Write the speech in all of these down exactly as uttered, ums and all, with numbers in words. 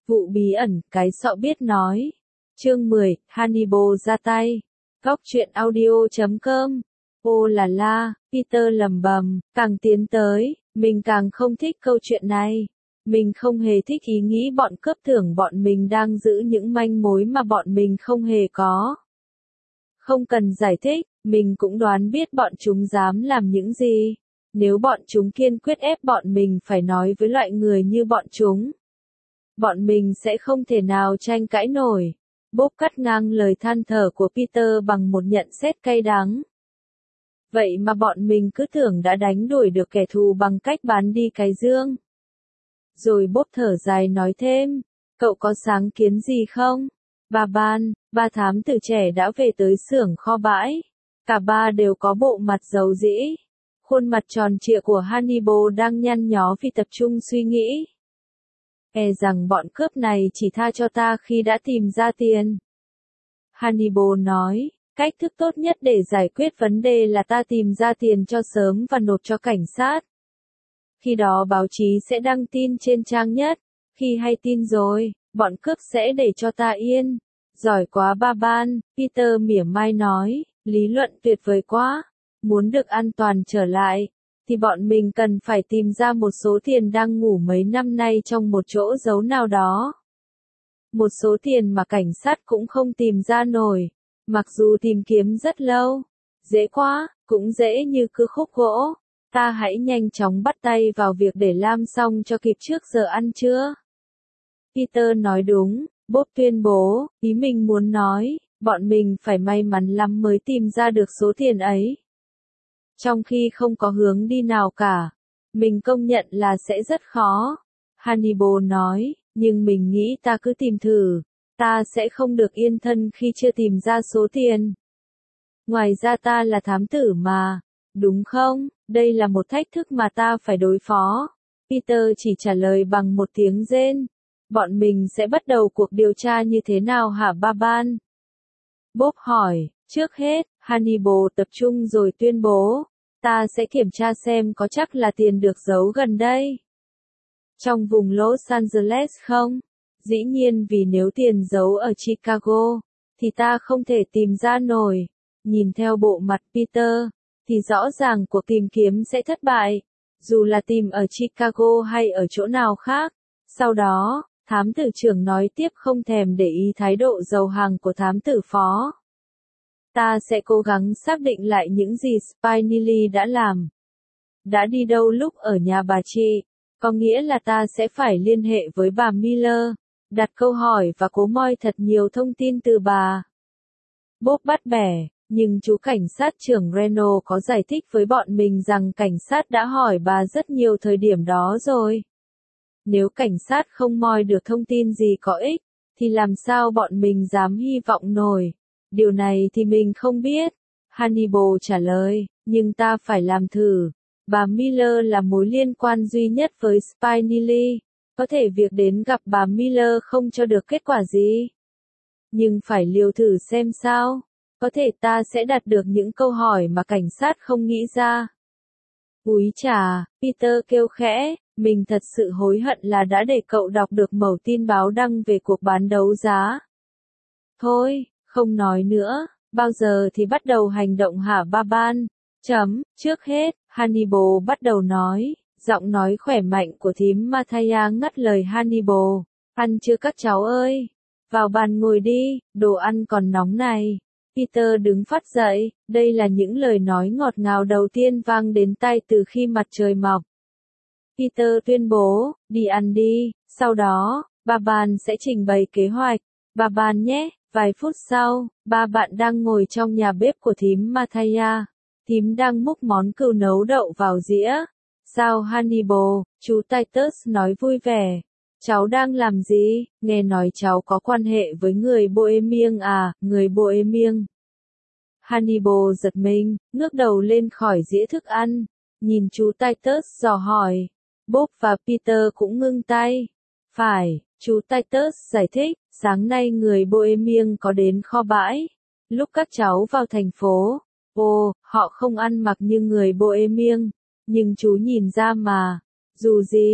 Vụ bí ẩn, cái sọ biết nói. Chương mười, Hannibal ra tay. Góc truyện audio chấm com. Ô là la, Peter lầm bầm, càng tiến tới, mình càng không thích câu chuyện này. Mình không hề thích ý nghĩ bọn cướp tưởng bọn mình đang giữ những manh mối mà bọn mình không hề có. Không cần giải thích, mình cũng đoán biết bọn chúng dám làm những gì. Nếu bọn chúng kiên quyết ép bọn mình phải nói với loại người như bọn chúng, bọn mình sẽ không thể nào tranh cãi nổi. Bob cắt ngang lời than thở của Peter bằng một nhận xét cay đắng. Vậy mà bọn mình cứ tưởng đã đánh đuổi được kẻ thù bằng cách bán đi cái dương. Rồi Bob thở dài nói thêm, cậu có sáng kiến gì không? Bà Ban, ba thám tử trẻ đã về tới xưởng kho bãi. Cả ba đều có bộ mặt dầu dĩ. Khuôn mặt tròn trịa của Hannibal đang nhăn nhó vì tập trung suy nghĩ. E rằng bọn cướp này chỉ tha cho ta khi đã tìm ra tiền. Hannibal nói, cách thức tốt nhất để giải quyết vấn đề là ta tìm ra tiền cho sớm và nộp cho cảnh sát. Khi đó báo chí sẽ đăng tin trên trang nhất. Khi hay tin rồi, bọn cướp sẽ để cho ta yên. Giỏi quá ba Ban, Peter mỉa mai nói, lý luận tuyệt vời quá. Muốn được an toàn trở lại, thì bọn mình cần phải tìm ra một số tiền đang ngủ mấy năm nay trong một chỗ giấu nào đó. Một số tiền mà cảnh sát cũng không tìm ra nổi, mặc dù tìm kiếm rất lâu. Dễ quá, cũng dễ như cưa khúc gỗ. Ta hãy nhanh chóng bắt tay vào việc để làm xong cho kịp trước giờ ăn trưa. Peter nói đúng, Bob tuyên bố, ý mình muốn nói, bọn mình phải may mắn lắm mới tìm ra được số tiền ấy. Trong khi không có hướng đi nào cả, mình công nhận là sẽ rất khó. Hannibal nói, nhưng mình nghĩ ta cứ tìm thử, ta sẽ không được yên thân khi chưa tìm ra số tiền. Ngoài ra ta là thám tử mà, đúng không? Đây là một thách thức mà ta phải đối phó. Peter chỉ trả lời bằng một tiếng rên. Bọn mình sẽ bắt đầu cuộc điều tra như thế nào hả ba Ban? Bob hỏi, trước hết, Hannibal tập trung rồi tuyên bố, ta sẽ kiểm tra xem có chắc là tiền được giấu gần đây. Trong vùng Los Angeles không? Dĩ nhiên vì nếu tiền giấu ở Chicago, thì ta không thể tìm ra nổi. Nhìn theo bộ mặt Peter, thì rõ ràng cuộc tìm kiếm sẽ thất bại, dù là tìm ở Chicago hay ở chỗ nào khác. Sau đó, thám tử trưởng nói tiếp không thèm để ý thái độ giàu hàng của thám tử phó. Ta sẽ cố gắng xác định lại những gì Spinelli đã làm. Đã đi đâu lúc ở nhà bà chị, có nghĩa là ta sẽ phải liên hệ với bà Miller, đặt câu hỏi và cố moi thật nhiều thông tin từ bà. Bob bắt bẻ, nhưng chú cảnh sát trưởng Reno có giải thích với bọn mình rằng cảnh sát đã hỏi bà rất nhiều thời điểm đó rồi. Nếu cảnh sát không moi được thông tin gì có ích, thì làm sao bọn mình dám hy vọng nổi. Điều này thì mình không biết. Hannibal trả lời, nhưng ta phải làm thử. Bà Miller là mối liên quan duy nhất với Spinelli. Có thể việc đến gặp bà Miller không cho được kết quả gì. Nhưng phải liều thử xem sao. Có thể ta sẽ đạt được những câu hỏi mà cảnh sát không nghĩ ra. Úi chà, Peter kêu khẽ, mình thật sự hối hận là đã để cậu đọc được mẩu tin báo đăng về cuộc bán đấu giá. Thôi, không nói nữa, bao giờ thì bắt đầu hành động hả ba Ban? Chấm, trước hết, Hannibal bắt đầu nói, giọng nói khỏe mạnh của thím Mathia ngắt lời Hannibal. Ăn chưa các cháu ơi? Vào bàn ngồi đi, đồ ăn còn nóng này. Peter đứng phát dậy, đây là những lời nói ngọt ngào đầu tiên vang đến tai từ khi mặt trời mọc. Peter tuyên bố, đi ăn đi, sau đó, ba Ban sẽ trình bày kế hoạch. Ba Ban nhé, vài phút sau, ba bạn đang ngồi trong nhà bếp của thím Mathia. Thím đang múc món cừu nấu đậu vào dĩa. Sao Hannibal, chú Titus nói vui vẻ. Cháu đang làm gì? Nghe nói cháu có quan hệ với người Bohemian à, người Bohemian. Hannibal giật mình, ngước đầu lên khỏi dĩa thức ăn. Nhìn chú Titus dò hỏi. Bob và Peter cũng ngưng tay. Phải, chú Titus giải thích, sáng nay người Bohemian có đến kho bãi. Lúc các cháu vào thành phố, ồ, họ không ăn mặc như người Bohemian. Nhưng chú nhìn ra mà. Dù gì,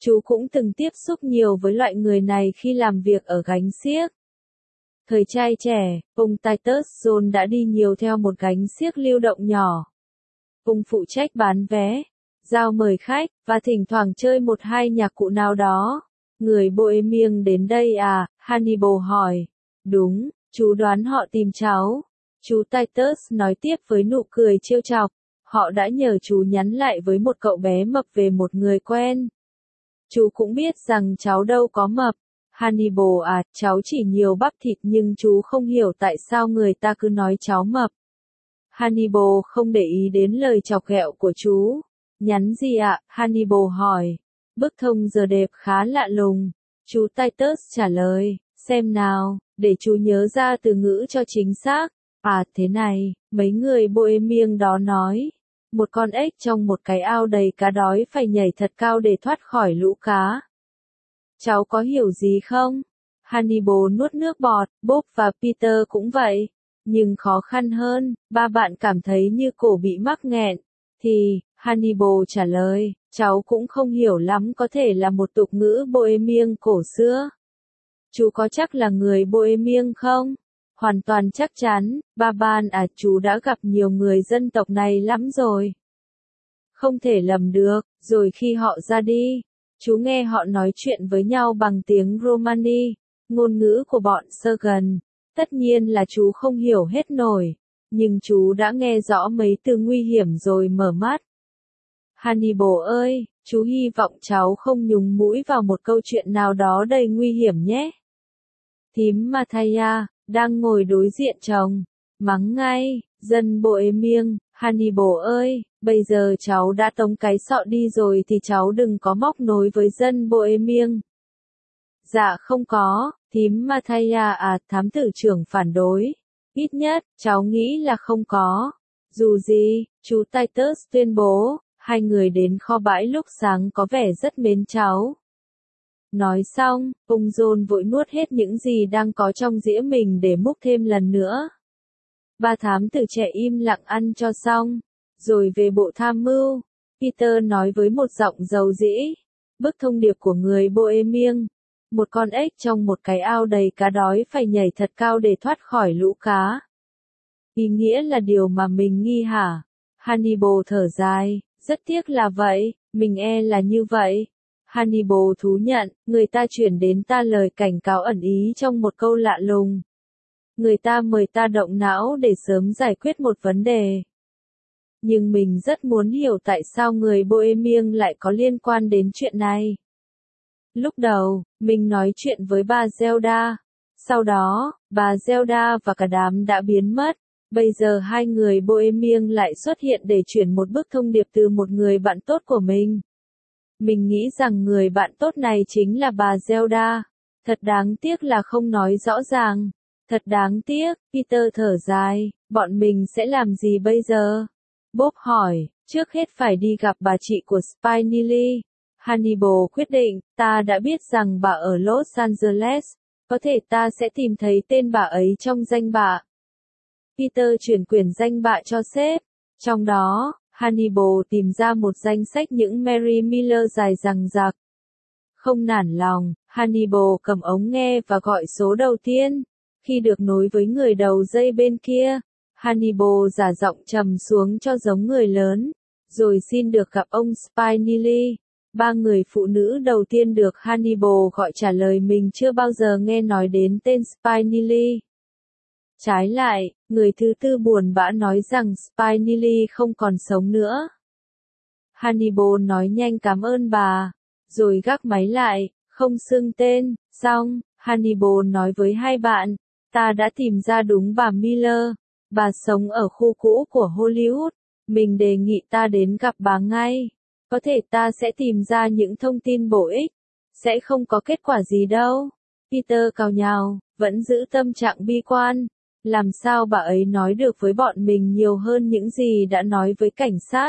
Chú cũng từng tiếp xúc nhiều với loại người này khi làm việc ở gánh xiếc. Thời trai trẻ, ông Titus Jones đã đi nhiều theo một gánh xiếc lưu động nhỏ. Ông phụ trách bán vé, giao mời khách, và thỉnh thoảng chơi một hai nhạc cụ nào đó. Người Bohemian đến đây à? Hannibal hỏi. Đúng, chú đoán họ tìm cháu. Chú Titus nói tiếp với nụ cười trêu chọc. Họ đã nhờ chú nhắn lại với một cậu bé mập về một người quen. Chú cũng biết rằng cháu đâu có mập. Hannibal à, cháu chỉ nhiều bắp thịt nhưng chú không hiểu tại sao người ta cứ nói cháu mập. Hannibal không để ý đến lời chọc ghẹo của chú. Nhắn gì ạ? Hannibal hỏi. Bức thông giờ đẹp khá lạ lùng. Chú Titus trả lời. Xem nào, để chú nhớ ra từ ngữ cho chính xác. À thế này, mấy người Bohemian đó nói. Một con ếch trong một cái ao đầy cá đói phải nhảy thật cao để thoát khỏi lũ cá. Cháu có hiểu gì không? Hannibal nuốt nước bọt, Bob và Peter cũng vậy. Nhưng khó khăn hơn, ba bạn cảm thấy như cổ bị mắc nghẹn. Thì, Hannibal trả lời, cháu cũng không hiểu lắm, có thể là một tục ngữ Bohemian cổ xưa. Chú có chắc là người Bohemian không? Hoàn toàn chắc chắn, ba ban à, chú đã gặp nhiều người dân tộc này lắm rồi. Không thể lầm được, rồi khi họ ra đi, chú nghe họ nói chuyện với nhau bằng tiếng Romani, ngôn ngữ của bọn Sergan. Tất nhiên là chú không hiểu hết nổi, nhưng chú đã nghe rõ mấy từ nguy hiểm rồi mở mắt. Hannibal ơi, chú hy vọng cháu không nhúng mũi vào một câu chuyện nào đó đầy nguy hiểm nhé. Thím Mathaya, đang ngồi đối diện chồng, mắng ngay, dân Bohemian, Hannibal ơi, bây giờ cháu đã tống cái sọ đi rồi thì cháu đừng có móc nối với dân Bohemian. Dạ không có, thím Mathaya à, thám tử trưởng phản đối. Ít nhất, cháu nghĩ là không có. Dù gì, chú Titus tuyên bố, hai người đến kho bãi lúc sáng có vẻ rất mến cháu. Nói xong, ông John vội nuốt hết những gì đang có trong dĩa mình để múc thêm lần nữa. Ba thám tử trẻ im lặng ăn cho xong, rồi về bộ tham mưu. Peter nói với một giọng dầu dĩ. Bức thông điệp của người Bohemian. Một con ếch trong một cái ao đầy cá đói phải nhảy thật cao để thoát khỏi lũ cá. Ý nghĩa là điều mà mình nghi hả? Hannibal thở dài, rất tiếc là vậy, mình e là như vậy. Hannibal thú nhận, người ta chuyển đến ta lời cảnh cáo ẩn ý trong một câu lạ lùng. Người ta mời ta động não để sớm giải quyết một vấn đề. Nhưng mình rất muốn hiểu tại sao người Bohemian lại có liên quan đến chuyện này. Lúc đầu, mình nói chuyện với bà Zelda. Sau đó, bà Zelda và cả đám đã biến mất. Bây giờ hai người Bohemian lại xuất hiện để chuyển một bức thông điệp từ một người bạn tốt của mình. Mình nghĩ rằng người bạn tốt này chính là bà Zelda. Thật đáng tiếc là không nói rõ ràng. Thật đáng tiếc, Peter thở dài, bọn mình sẽ làm gì bây giờ? Bob hỏi, trước hết phải đi gặp bà chị của Spinelli. Hannibal quyết định, ta đã biết rằng bà ở Los Angeles, có thể ta sẽ tìm thấy tên bà ấy trong danh bạ. Peter chuyển quyển danh bạ cho sếp. Trong đó, Hannibal tìm ra một danh sách những Mary Miller dài dằng dặc. Không nản lòng, Hannibal cầm ống nghe và gọi số đầu tiên. Khi được nối với người đầu dây bên kia, Hannibal giả giọng trầm xuống cho giống người lớn, rồi xin được gặp ông Spinelli. Ba người phụ nữ đầu tiên được Hannibal gọi trả lời mình chưa bao giờ nghe nói đến tên Spinelli. Trái lại, người thứ tư buồn bã nói rằng Spinelli không còn sống nữa. Hannibal nói nhanh cảm ơn bà, rồi gác máy lại, không xưng tên. Xong, Hannibal nói với hai bạn, ta đã tìm ra đúng bà Miller. Bà sống ở khu cũ của Hollywood. Mình đề nghị ta đến gặp bà ngay. Có thể ta sẽ tìm ra những thông tin bổ ích. Sẽ không có kết quả gì đâu. Peter cào nhào, vẫn giữ tâm trạng bi quan. Làm sao bà ấy nói được với bọn mình nhiều hơn những gì đã nói với cảnh sát?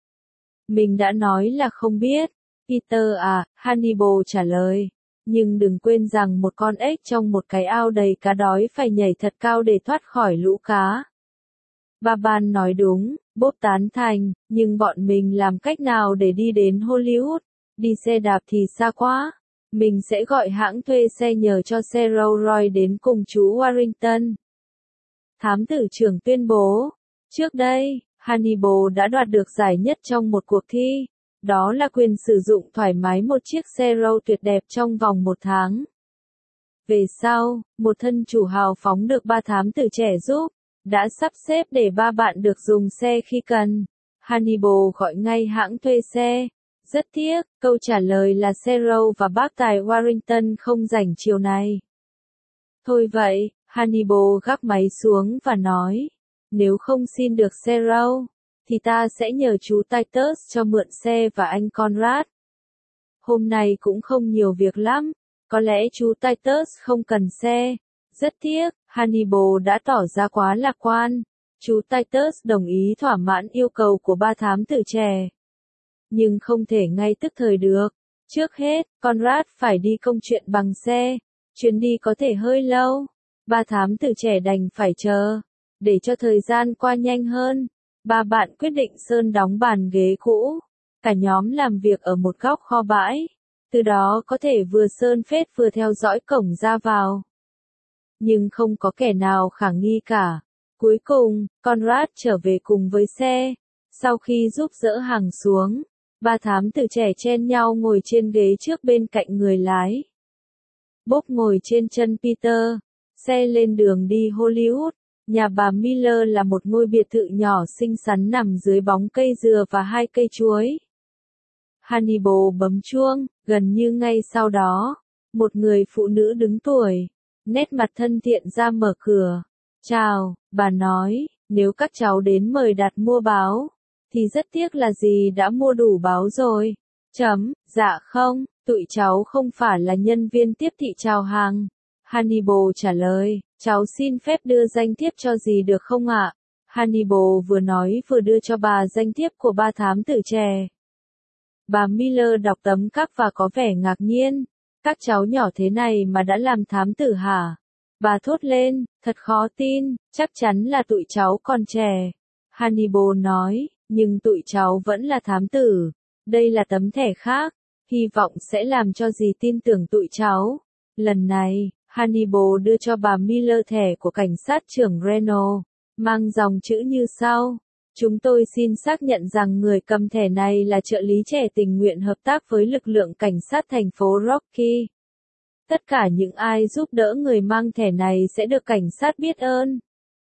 Mình đã nói là không biết. Peter à, Hannibal trả lời. Nhưng đừng quên rằng một con ếch trong một cái ao đầy cá đói phải nhảy thật cao để thoát khỏi lũ cá. Ba Ban nói đúng, Bob tán thành, nhưng bọn mình làm cách nào để đi đến Hollywood? Đi xe đạp thì xa quá. Mình sẽ gọi hãng thuê xe nhờ cho xe Rolls Royce đến cùng chú Warrington. Thám tử trưởng tuyên bố. Trước đây, Hannibal đã đoạt được giải nhất trong một cuộc thi. Đó là quyền sử dụng thoải mái một chiếc xe Rolls tuyệt đẹp trong vòng một tháng. Về sau, một thân chủ hào phóng được ba thám tử trẻ giúp, đã sắp xếp để ba bạn được dùng xe khi cần. Hannibal gọi ngay hãng thuê xe. Rất tiếc, câu trả lời là xe Rolls và bác tài Warrington không rảnh chiều này. Thôi vậy, Hannibal gác máy xuống và nói, nếu không xin được xe Rolls, thì ta sẽ nhờ chú Titus cho mượn xe và anh Conrad. Hôm nay cũng không nhiều việc lắm, có lẽ chú Titus không cần xe. Rất tiếc, Hannibal đã tỏ ra quá lạc quan. Chú Titus đồng ý thỏa mãn yêu cầu của ba thám tử trẻ. Nhưng không thể ngay tức thời được. Trước hết, Conrad phải đi công chuyện bằng xe. Chuyến đi có thể hơi lâu. Ba thám tử trẻ đành phải chờ. Để cho thời gian qua nhanh hơn, ba bạn quyết định sơn đóng bàn ghế cũ. Cả nhóm làm việc ở một góc kho bãi. Từ đó có thể vừa sơn phết vừa theo dõi cổng ra vào. Nhưng không có kẻ nào khả nghi cả. Cuối cùng, Conrad trở về cùng với xe. Sau khi giúp dỡ hàng xuống, ba thám tử trẻ chen nhau ngồi trên ghế trước bên cạnh người lái. Bob ngồi trên chân Peter. Xe lên đường đi Hollywood. Nhà bà Miller là một ngôi biệt thự nhỏ xinh xắn nằm dưới bóng cây dừa và hai cây chuối. Hannibal bấm chuông, gần như ngay sau đó, một người phụ nữ đứng tuổi, nét mặt thân thiện ra mở cửa. Chào, bà nói, nếu các cháu đến mời đặt mua báo, thì rất tiếc là dì đã mua đủ báo rồi. Chấm, dạ không, tụi cháu không phải là nhân viên tiếp thị chào hàng. Hannibal trả lời, cháu xin phép đưa danh thiếp cho dì được không ạ? Hannibal vừa nói vừa đưa cho bà danh thiếp của ba thám tử trẻ. Bà Miller đọc tấm cáp và có vẻ ngạc nhiên. Các cháu nhỏ thế này mà đã làm thám tử hả? Bà thốt lên, thật khó tin, chắc chắn là tụi cháu còn trẻ. Hannibal nói, nhưng tụi cháu vẫn là thám tử. Đây là tấm thẻ khác, hy vọng sẽ làm cho dì tin tưởng tụi cháu. Lần này, Hannibal đưa cho bà Miller thẻ của cảnh sát trưởng Reno, mang dòng chữ như sau. Chúng tôi xin xác nhận rằng người cầm thẻ này là trợ lý trẻ tình nguyện hợp tác với lực lượng cảnh sát thành phố Rocky. Tất cả những ai giúp đỡ người mang thẻ này sẽ được cảnh sát biết ơn.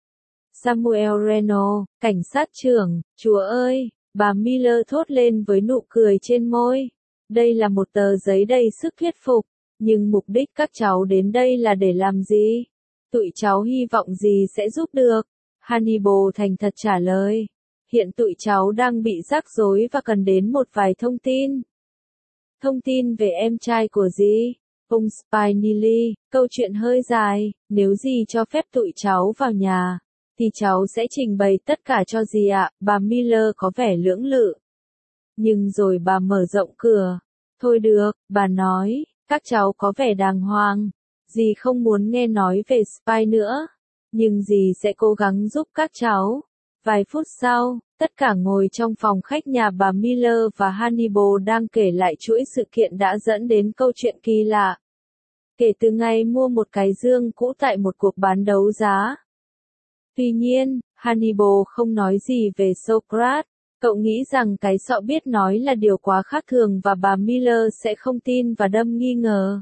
Samuel Reno, cảnh sát trưởng, Chúa ơi, bà Miller thốt lên với nụ cười trên môi. Đây là một tờ giấy đầy sức thuyết phục, nhưng mục đích các cháu đến đây là để làm gì? Tụi cháu hy vọng gì sẽ giúp được? Hannibal thành thật trả lời. Hiện tụi cháu đang bị rắc rối và cần đến một vài thông tin. Thông tin về em trai của dì, ông Spinelli, câu chuyện hơi dài, nếu dì cho phép tụi cháu vào nhà, thì cháu sẽ trình bày tất cả cho dì ạ, bà Miller có vẻ lưỡng lự. Nhưng rồi bà mở rộng cửa. Thôi được, bà nói, các cháu có vẻ đàng hoàng, dì không muốn nghe nói về Spy nữa, nhưng dì sẽ cố gắng giúp các cháu. Vài phút sau, tất cả ngồi trong phòng khách nhà bà Miller và Hannibal đang kể lại chuỗi sự kiện đã dẫn đến câu chuyện kỳ lạ. Kể từ ngày mua một cái dương cũ tại một cuộc bán đấu giá. Tuy nhiên, Hannibal không nói gì về Socrates. Cậu nghĩ rằng cái sọ biết nói là điều quá khác thường và bà Miller sẽ không tin và đâm nghi ngờ.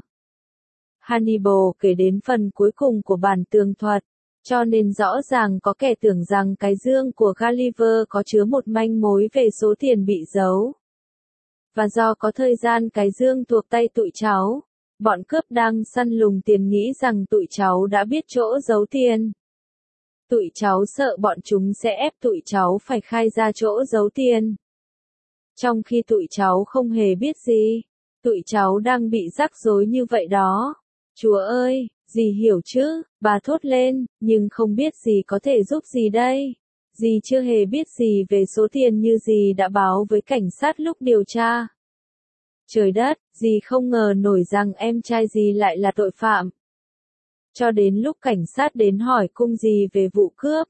Hannibal kể đến phần cuối cùng của bản tường thuật. Cho nên rõ ràng có kẻ tưởng rằng cái dương của Gulliver có chứa một manh mối về số tiền bị giấu. Và do có thời gian cái dương thuộc tay tụi cháu, bọn cướp đang săn lùng tiền nghĩ rằng tụi cháu đã biết chỗ giấu tiền. Tụi cháu sợ bọn chúng sẽ ép tụi cháu phải khai ra chỗ giấu tiền. Trong khi tụi cháu không hề biết gì, tụi cháu đang bị rắc rối như vậy đó. Chúa ơi! Dì hiểu chứ, bà thốt lên, nhưng không biết dì có thể giúp gì đây. Dì chưa hề biết gì về số tiền như dì đã báo với cảnh sát lúc điều tra. Trời đất, dì không ngờ nổi rằng em trai dì lại là tội phạm. Cho đến lúc cảnh sát đến hỏi cung dì về vụ cướp.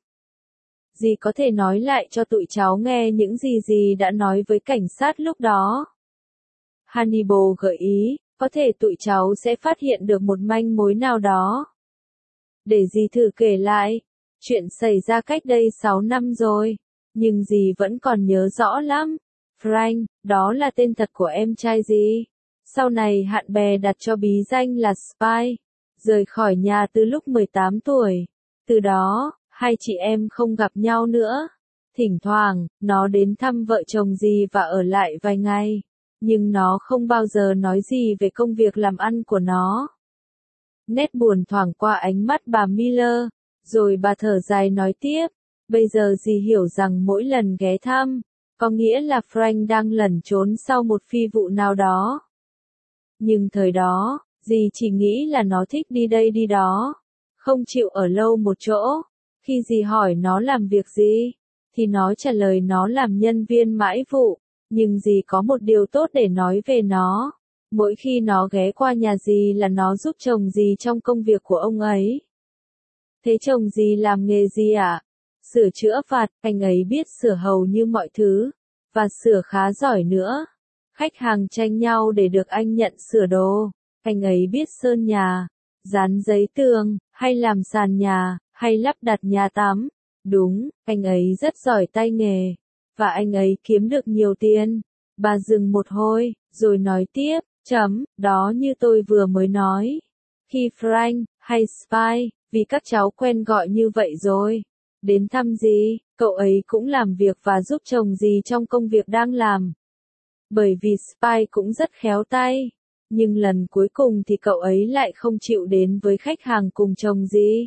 Dì có thể nói lại cho tụi cháu nghe những gì dì đã nói với cảnh sát lúc đó. Hannibal gợi ý, có thể tụi cháu sẽ phát hiện được một manh mối nào đó. Để dì thử kể lại. Chuyện xảy ra cách đây sáu năm rồi, nhưng dì vẫn còn nhớ rõ lắm. Frank, đó là tên thật của em trai dì. Sau này bạn bè đặt cho bí danh là Spy. Rời khỏi nhà từ lúc mười tám tuổi. Từ đó, hai chị em không gặp nhau nữa. Thỉnh thoảng, nó đến thăm vợ chồng dì và ở lại vài ngày. Nhưng nó không bao giờ nói gì về công việc làm ăn của nó. Nét buồn thoảng qua ánh mắt bà Miller. Rồi bà thở dài nói tiếp. Bây giờ dì hiểu rằng mỗi lần ghé thăm, có nghĩa là Frank đang lẩn trốn sau một phi vụ nào đó. Nhưng thời đó, dì chỉ nghĩ là nó thích đi đây đi đó, không chịu ở lâu một chỗ. Khi dì hỏi nó làm việc gì, thì nó trả lời nó làm nhân viên mãi vụ. Nhưng dì có một điều tốt để nói về nó. Mỗi khi nó ghé qua nhà dì là nó giúp chồng dì trong công việc của ông ấy. Thế chồng dì làm nghề gì ạ? À? Sửa chữa vặt, anh ấy biết sửa hầu như mọi thứ, và sửa khá giỏi nữa. Khách hàng tranh nhau để được anh nhận sửa đồ. Anh ấy biết sơn nhà, dán giấy tường, hay làm sàn nhà, hay lắp đặt nhà tắm. Đúng, anh ấy rất giỏi tay nghề, và anh ấy kiếm được nhiều tiền. Bà dừng một hồi, rồi nói tiếp, chấm, đó như tôi vừa mới nói. Khi Frank, hay Spy, vì các cháu quen gọi như vậy rồi, đến thăm dì, cậu ấy cũng làm việc và giúp chồng dì trong công việc đang làm. Bởi vì Spy cũng rất khéo tay. Nhưng lần cuối cùng thì cậu ấy lại không chịu đến với khách hàng cùng chồng dì.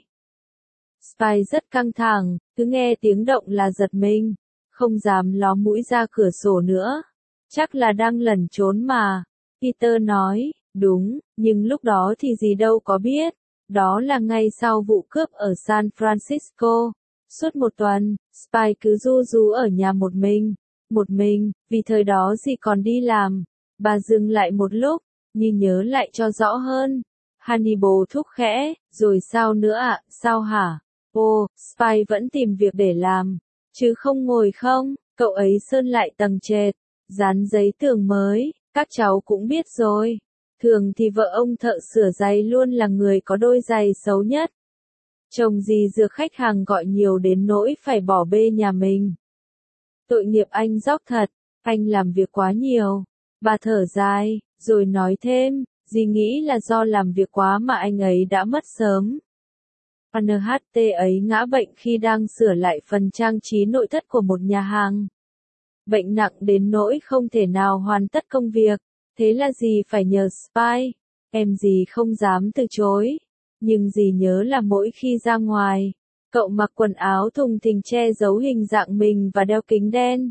Spy rất căng thẳng, cứ nghe tiếng động là giật mình, không dám ló mũi ra cửa sổ nữa. Chắc là đang lẩn trốn mà. Peter nói, đúng, nhưng lúc đó thì dì đâu có biết. Đó là ngay sau vụ cướp ở San Francisco. Suốt một tuần, Spy cứ ru rú ở nhà một mình. Một mình, vì thời đó dì còn đi làm. Bà dừng lại một lúc, như nhớ lại cho rõ hơn. Hannibal thúc khẽ, rồi sao nữa ạ, à? Sao hả? Ồ, Spy vẫn tìm việc để làm, chứ không ngồi không. Cậu ấy sơn lại tầng trệt, dán giấy tường mới, các cháu cũng biết rồi. Thường thì vợ ông thợ sửa giày luôn là người có đôi giày xấu nhất. Chồng dì dược khách hàng gọi nhiều đến nỗi phải bỏ bê nhà mình. Tội nghiệp anh dốc thật, anh làm việc quá nhiều. Bà thở dài, rồi nói thêm, dì nghĩ là do làm việc quá mà anh ấy đã mất sớm. en hát tê ấy ngã bệnh khi đang sửa lại phần trang trí nội thất của một nhà hàng. Bệnh nặng đến nỗi không thể nào hoàn tất công việc, thế là dì phải nhờ Spy. Em dì không dám từ chối, nhưng dì nhớ là mỗi khi ra ngoài, cậu mặc quần áo thùng thình che giấu hình dạng mình và đeo kính đen.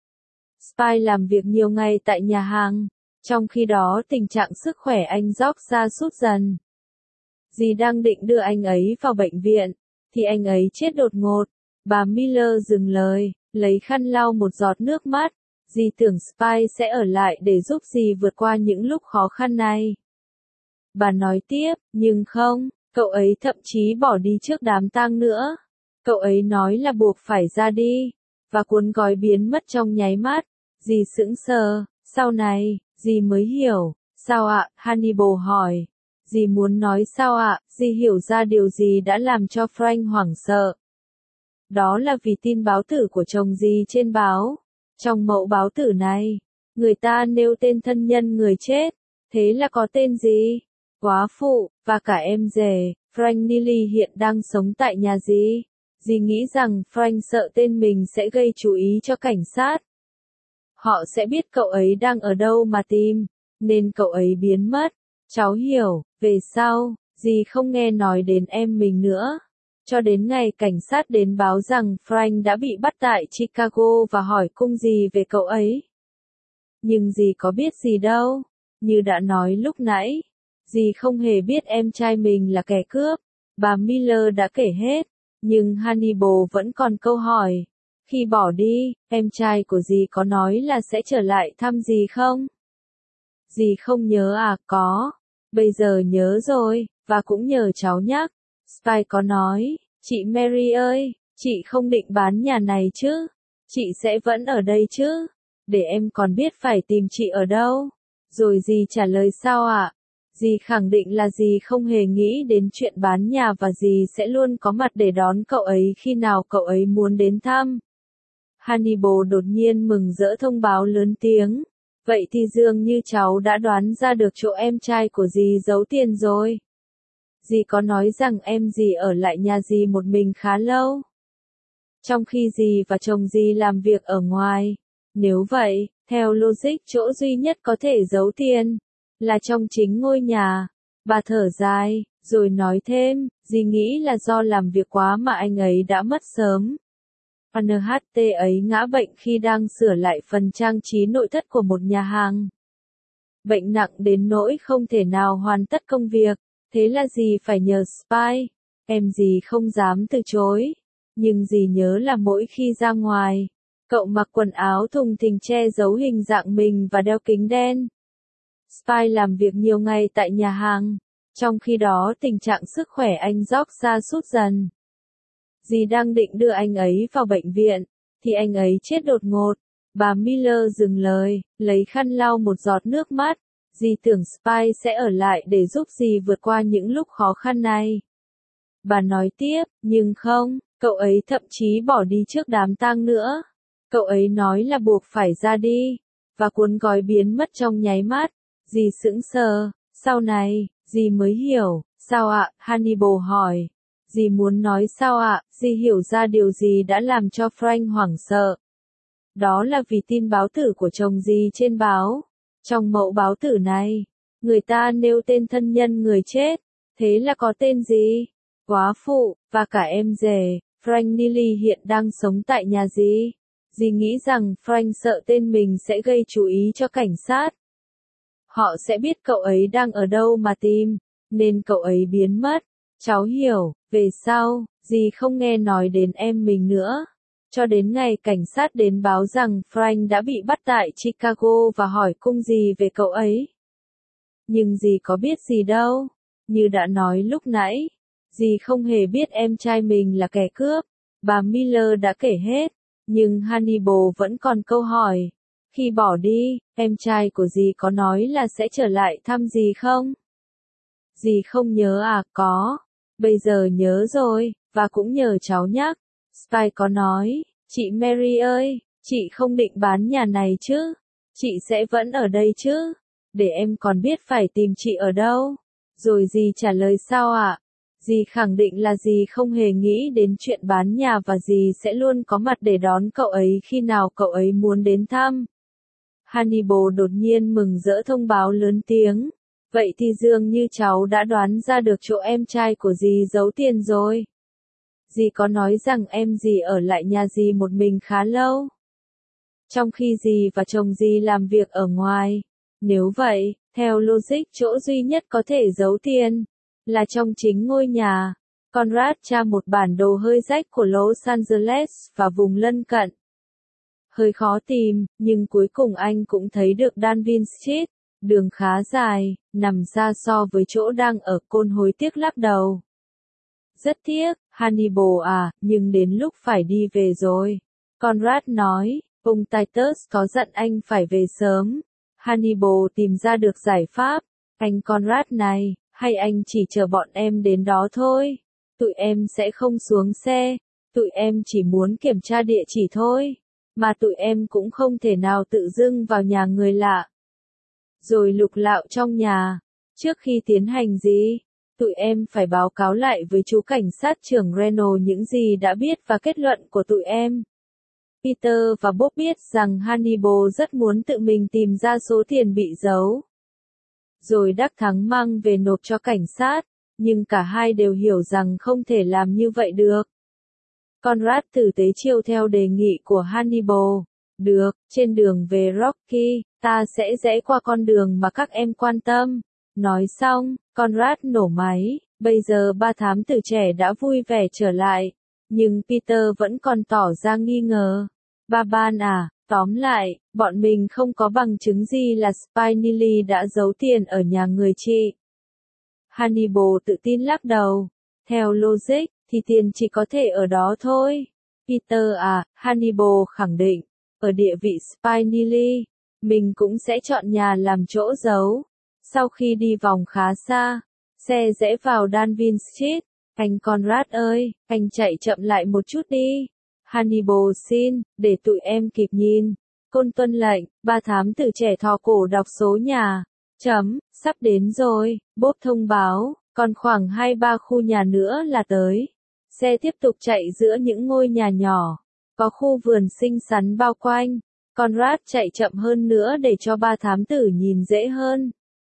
Spy làm việc nhiều ngày tại nhà hàng, trong khi đó tình trạng sức khỏe anh dốc sa sút dần. Dì đang định đưa anh ấy vào bệnh viện, thì anh ấy chết đột ngột. Bà Miller dừng lời, lấy khăn lau một giọt nước mắt. Dì tưởng Spy sẽ ở lại để giúp dì vượt qua những lúc khó khăn này. Bà nói tiếp, nhưng không, cậu ấy thậm chí bỏ đi trước đám tang nữa. Cậu ấy nói là buộc phải ra đi, và cuốn gói biến mất trong nháy mắt. Dì sững sờ, sau này, dì mới hiểu. Sao ạ? Hannibal hỏi. Dì muốn nói sao ạ? Dì hiểu ra điều gì đã làm cho Frank hoảng sợ. Đó là vì tin báo tử của chồng dì trên báo. Trong mẫu báo tử này, người ta nêu tên thân nhân người chết. Thế là có tên gì? Quá phụ, và cả em rể, Frank Neely hiện đang sống tại nhà dì. Dì nghĩ rằng Frank sợ tên mình sẽ gây chú ý cho cảnh sát. Họ sẽ biết cậu ấy đang ở đâu mà tìm, nên cậu ấy biến mất. Cháu hiểu, về sau, dì không nghe nói đến em mình nữa. Cho đến ngày cảnh sát đến báo rằng Frank đã bị bắt tại Chicago và hỏi cung dì về cậu ấy. Nhưng dì có biết gì đâu. Như đã nói lúc nãy, dì không hề biết em trai mình là kẻ cướp. Bà Miller đã kể hết, nhưng Hannibal vẫn còn câu hỏi. Khi bỏ đi, em trai của dì có nói là sẽ trở lại thăm dì không? Dì không nhớ à? Có. Bây giờ nhớ rồi, và cũng nhờ cháu nhắc. Spy có nói, chị Mary ơi, chị không định bán nhà này chứ? Chị sẽ vẫn ở đây chứ? Để em còn biết phải tìm chị ở đâu. Rồi dì trả lời sao ạ? Dì khẳng định là dì không hề nghĩ đến chuyện bán nhà và dì sẽ luôn có mặt để đón cậu ấy khi nào cậu ấy muốn đến thăm. Hannibal đột nhiên mừng rỡ thông báo lớn tiếng. Vậy thì dường như cháu đã đoán ra được chỗ em trai của dì giấu tiền rồi. Dì có nói rằng em dì ở lại nhà dì một mình khá lâu. Trong khi dì và chồng dì làm việc ở ngoài. Nếu vậy, theo logic chỗ duy nhất có thể giấu tiền là trong chính ngôi nhà. Bà thở dài, rồi nói thêm, dì nghĩ là do làm việc quá mà anh ấy đã mất sớm. en hát tê ấy ngã bệnh khi đang sửa lại phần trang trí nội thất của một nhà hàng. Bệnh nặng đến nỗi không thể nào hoàn tất công việc, thế là dì phải nhờ spy. Em dì không dám từ chối, nhưng dì nhớ là mỗi khi ra ngoài, cậu mặc quần áo thùng thình che giấu hình dạng mình và đeo kính đen. Spy làm việc nhiều ngày tại nhà hàng, trong khi đó tình trạng sức khỏe anh George sa sút dần. Dì đang định đưa anh ấy vào bệnh viện, thì anh ấy chết đột ngột. Bà Miller dừng lời, lấy khăn lau một giọt nước mắt. Dì tưởng Spy sẽ ở lại để giúp dì vượt qua những lúc khó khăn này. Bà nói tiếp, nhưng không, cậu ấy thậm chí bỏ đi trước đám tang nữa. Cậu ấy nói là buộc phải ra đi, và cuốn gói biến mất trong nháy mắt. Dì sững sờ, sau này, dì mới hiểu, sao ạ? Hannibal hỏi. Dì muốn nói sao ạ? Dì hiểu ra điều gì đã làm cho Frank hoảng sợ. Đó là vì tin báo tử của chồng dì trên báo. Trong mẫu báo tử này, người ta nêu tên thân nhân người chết, thế là có tên gì? Góa phụ, và cả em rể, Frank Neely hiện đang sống tại nhà dì. Dì nghĩ rằng Frank sợ tên mình sẽ gây chú ý cho cảnh sát. Họ sẽ biết cậu ấy đang ở đâu mà tìm, nên cậu ấy biến mất. Cháu hiểu, về sau, dì không nghe nói đến em mình nữa. Cho đến ngày cảnh sát đến báo rằng Frank đã bị bắt tại Chicago và hỏi cung dì về cậu ấy. Nhưng dì có biết gì đâu. Như đã nói lúc nãy, dì không hề biết em trai mình là kẻ cướp. Bà Miller đã kể hết, nhưng Hannibal vẫn còn câu hỏi. Khi bỏ đi, em trai của dì có nói là sẽ trở lại thăm dì không? Dì không nhớ à? Có. Bây giờ nhớ rồi, và cũng nhờ cháu nhắc. Spy có nói, chị Mary ơi, chị không định bán nhà này chứ? Chị sẽ vẫn ở đây chứ? Để em còn biết phải tìm chị ở đâu? Rồi dì trả lời sao ạ? Dì khẳng định là dì không hề nghĩ đến chuyện bán nhà và dì sẽ luôn có mặt để đón cậu ấy khi nào cậu ấy muốn đến thăm. Hannibal đột nhiên mừng rỡ thông báo lớn tiếng. Vậy thì dường như cháu đã đoán ra được chỗ em trai của dì giấu tiền rồi. Dì có nói rằng em dì ở lại nhà dì một mình khá lâu. Trong khi dì và chồng dì làm việc ở ngoài. Nếu vậy, theo logic chỗ duy nhất có thể giấu tiền là trong chính ngôi nhà. Conrad tra một bản đồ hơi rách của Los Angeles và vùng lân cận. Hơi khó tìm, nhưng cuối cùng anh cũng thấy được Danville Street. Đường khá dài, nằm xa so với chỗ đang ở. Côn hối tiếc lắc đầu. Rất tiếc, Hannibal à, nhưng đến lúc phải đi về rồi. Conrad nói, ông Titus có dặn anh phải về sớm. Hannibal tìm ra được giải pháp. Anh Conrad này, hay anh chỉ chờ bọn em đến đó thôi. Tụi em sẽ không xuống xe. Tụi em chỉ muốn kiểm tra địa chỉ thôi. Mà tụi em cũng không thể nào tự dưng vào nhà người lạ. Rồi lục lạo trong nhà. Trước khi tiến hành gì, tụi em phải báo cáo lại với chú cảnh sát trưởng Reno những gì đã biết và kết luận của tụi em. Peter và Bob biết rằng Hannibal rất muốn tự mình tìm ra số tiền bị giấu. Rồi đắc thắng mang về nộp cho cảnh sát, nhưng cả hai đều hiểu rằng không thể làm như vậy được. Conrad tử tế chiêu theo đề nghị của Hannibal. Được, trên đường về Rocky, ta sẽ rẽ qua con đường mà các em quan tâm. Nói xong, Conrad nổ máy. Bây giờ ba thám tử trẻ đã vui vẻ trở lại. Nhưng Peter vẫn còn tỏ ra nghi ngờ. Ba Ban à, tóm lại, bọn mình không có bằng chứng gì là Spy Neely đã giấu tiền ở nhà người chị. Hannibal tự tin lắc đầu. Theo logic, thì tiền chỉ có thể ở đó thôi. Peter à, Hannibal khẳng định. Ở địa vị Spy Neely. mình cũng sẽ chọn nhà làm chỗ giấu. Sau khi đi vòng khá xa, xe rẽ vào Danvin Street. Anh Conrad ơi, anh chạy chậm lại một chút đi. Hannibal xin, để tụi em kịp nhìn. Côn tuân lệnh, ba thám tử trẻ thò cổ đọc số nhà. Chấm, sắp đến rồi, Bob thông báo, còn khoảng hai ba khu nhà nữa là tới. Xe tiếp tục chạy giữa những ngôi nhà nhỏ, có khu vườn xinh xắn bao quanh. Conrad chạy chậm hơn nữa để cho ba thám tử nhìn dễ hơn.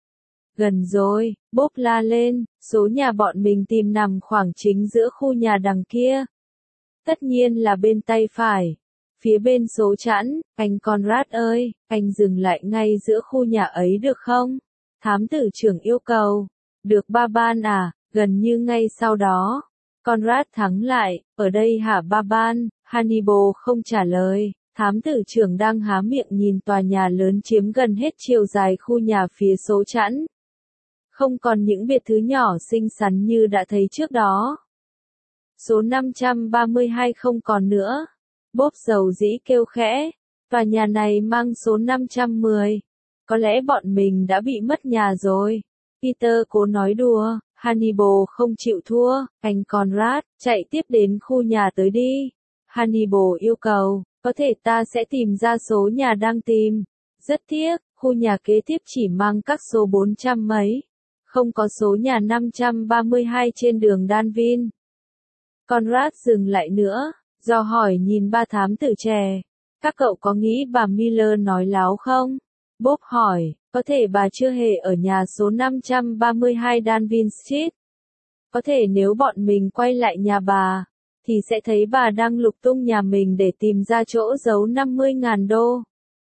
Gần rồi, Bob la lên, số nhà bọn mình tìm nằm khoảng chính giữa khu nhà đằng kia. Tất nhiên là bên tay phải. Phía bên số chẵn, anh Conrad ơi, anh dừng lại ngay giữa khu nhà ấy được không? Thám tử trưởng yêu cầu. Được ba ban à, gần như ngay sau đó. Conrad thắng lại, ở đây hả ba ban? Hannibal không trả lời. Thám tử trưởng đang há miệng nhìn tòa nhà lớn chiếm gần hết chiều dài khu nhà phía số chẵn. Không còn những biệt thự nhỏ xinh xắn như đã thấy trước đó. Số năm trăm ba mươi hai không còn nữa. Bob dầu dĩ kêu khẽ. Tòa nhà này mang số năm trăm mười. Có lẽ bọn mình đã bị mất nhà rồi. Peter cố nói đùa. Hannibal không chịu thua. Anh Conrad, chạy tiếp đến khu nhà tới đi. Hannibal yêu cầu. Có thể ta sẽ tìm ra số nhà đang tìm. Rất tiếc, khu nhà kế tiếp chỉ mang các số bốn trăm mấy. Không có số nhà năm trăm ba mươi hai trên đường Danvin. Conrad dừng lại nữa, do hỏi nhìn ba thám tử trẻ. Các cậu có nghĩ bà Miller nói láo không? Bob hỏi, có thể bà chưa hề ở nhà số năm trăm ba mươi hai Danvin Street. Có thể nếu bọn mình quay lại nhà bà, thì sẽ thấy bà đang lục tung nhà mình để tìm ra chỗ giấu năm mươi nghìn đô.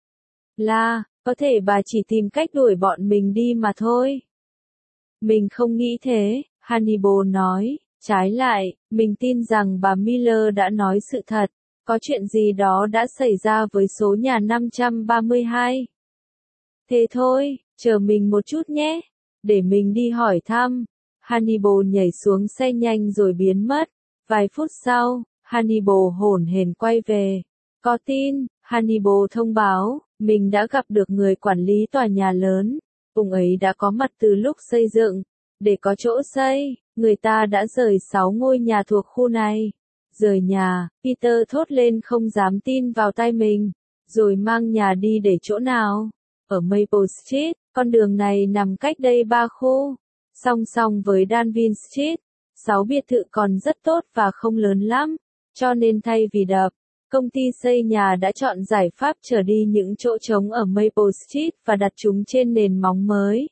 Là, có thể bà chỉ tìm cách đuổi bọn mình đi mà thôi. Mình không nghĩ thế, Hannibal nói. Trái lại, mình tin rằng bà Miller đã nói sự thật. Có chuyện gì đó đã xảy ra với số nhà năm trăm ba mươi hai. Thế thôi, chờ mình một chút nhé. Để mình đi hỏi thăm. Hannibal nhảy xuống xe nhanh rồi biến mất. Vài phút sau, Hannibal hổn hển quay về. Có tin, Hannibal thông báo, mình đã gặp được người quản lý tòa nhà lớn. Ông ấy đã có mặt từ lúc xây dựng. Để có chỗ xây, người ta đã rời sáu ngôi nhà thuộc khu này. Rời nhà, Peter thốt lên không dám tin vào tai mình. Rồi mang nhà đi để chỗ nào? Ở Maple Street, con đường này nằm cách đây ba khu. Song song với Danvin Street. Sáu biệt thự còn rất tốt và không lớn lắm. Cho nên thay vì đập, công ty xây nhà đã chọn giải pháp trở đi những chỗ trống ở Maple Street và đặt chúng trên nền móng mới.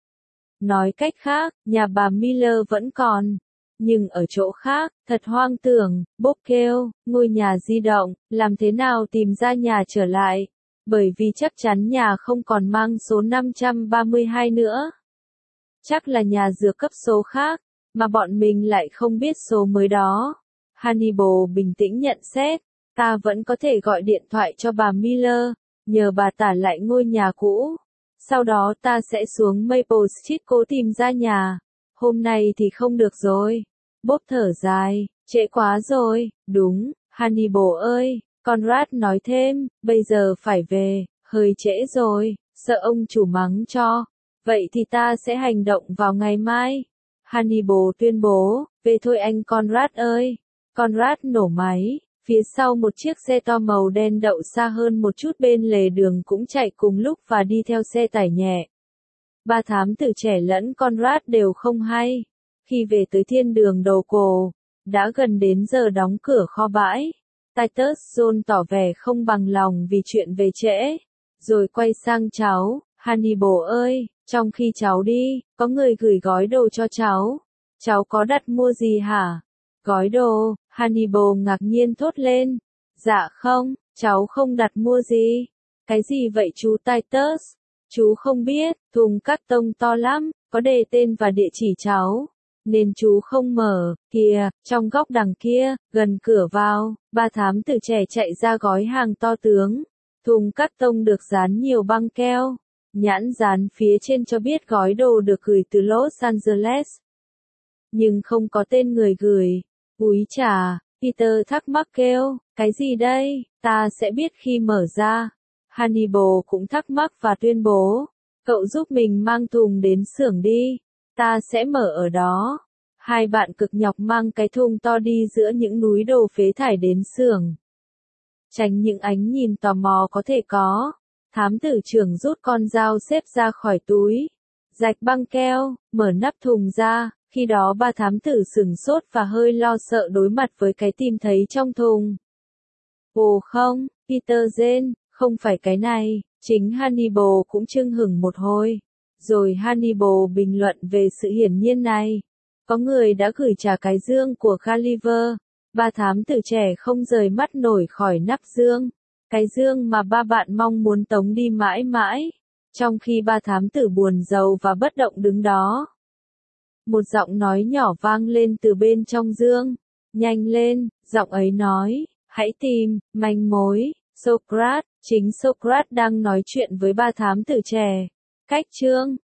Nói cách khác, nhà bà Miller vẫn còn. Nhưng ở chỗ khác, thật hoang tưởng, Bob kêu, ngôi nhà di động, làm thế nào tìm ra nhà trở lại? Bởi vì chắc chắn nhà không còn mang số năm trăm ba mươi hai nữa. Chắc là nhà dựa cấp số khác, mà bọn mình lại không biết số mới đó. Hannibal bình tĩnh nhận xét, ta vẫn có thể gọi điện thoại cho bà Miller, nhờ bà tả lại ngôi nhà cũ. Sau đó ta sẽ xuống Maple Street cố tìm ra nhà. Hôm nay thì không được rồi. Bob thở dài, trễ quá rồi. Đúng, Hannibal ơi, Conrad nói thêm, bây giờ phải về, hơi trễ rồi, sợ ông chủ mắng cho. Vậy thì ta sẽ hành động vào ngày mai. Hannibal tuyên bố, về thôi anh Conrad ơi. Conrad nổ máy. Phía sau một chiếc xe to màu đen đậu xa hơn một chút bên lề đường cũng chạy cùng lúc và đi theo xe tải nhẹ. Ba thám tử trẻ lẫn Conrad đều không hay. Khi về tới thiên đường đầu cổ, đã gần đến giờ đóng cửa kho bãi. Titus Jones tỏ vẻ không bằng lòng vì chuyện về trễ. Rồi quay sang cháu, Hannibal ơi, trong khi cháu đi, có người gửi gói đồ cho cháu. Cháu có đặt mua gì hả? Gói đồ, Hannibal ngạc nhiên thốt lên. Dạ không, cháu không đặt mua gì. Cái gì vậy chú Titus? Chú không biết, thùng cắt tông to lắm, có đề tên và địa chỉ cháu. Nên chú không mở, kìa, trong góc đằng kia, gần cửa vào, ba thám tử trẻ chạy ra gói hàng to tướng. Thùng cắt tông được dán nhiều băng keo. Nhãn dán phía trên cho biết gói đồ được gửi từ Los Angeles. Nhưng không có tên người gửi. Úi chà, Peter thắc mắc kêu, cái gì đây, ta sẽ biết khi mở ra. Hannibal cũng thắc mắc và tuyên bố, cậu giúp mình mang thùng đến xưởng đi, ta sẽ mở ở đó. Hai bạn cực nhọc mang cái thùng to đi giữa những núi đồ phế thải đến xưởng. Tránh những ánh nhìn tò mò có thể có, thám tử trưởng rút con dao xếp ra khỏi túi, rạch băng keo, mở nắp thùng ra, khi đó ba thám tử sửng sốt và hơi lo sợ đối mặt với cái tìm thấy trong thùng. Ồ không, Peter Jane, không phải cái này, chính Hannibal cũng chưng hửng một hồi. Rồi Hannibal bình luận về sự hiển nhiên này. Có người đã gửi trả cái dương của Gulliver. Ba thám tử trẻ không rời mắt nổi khỏi nắp dương. Cái dương mà ba bạn mong muốn tống đi mãi mãi. Trong khi ba thám tử buồn rầu và bất động đứng đó. Một giọng nói nhỏ vang lên từ bên trong dương. Nhanh lên, giọng ấy nói, hãy tìm, manh mối. Socrates, chính Socrates đang nói chuyện với ba thám tử trẻ. Cách chương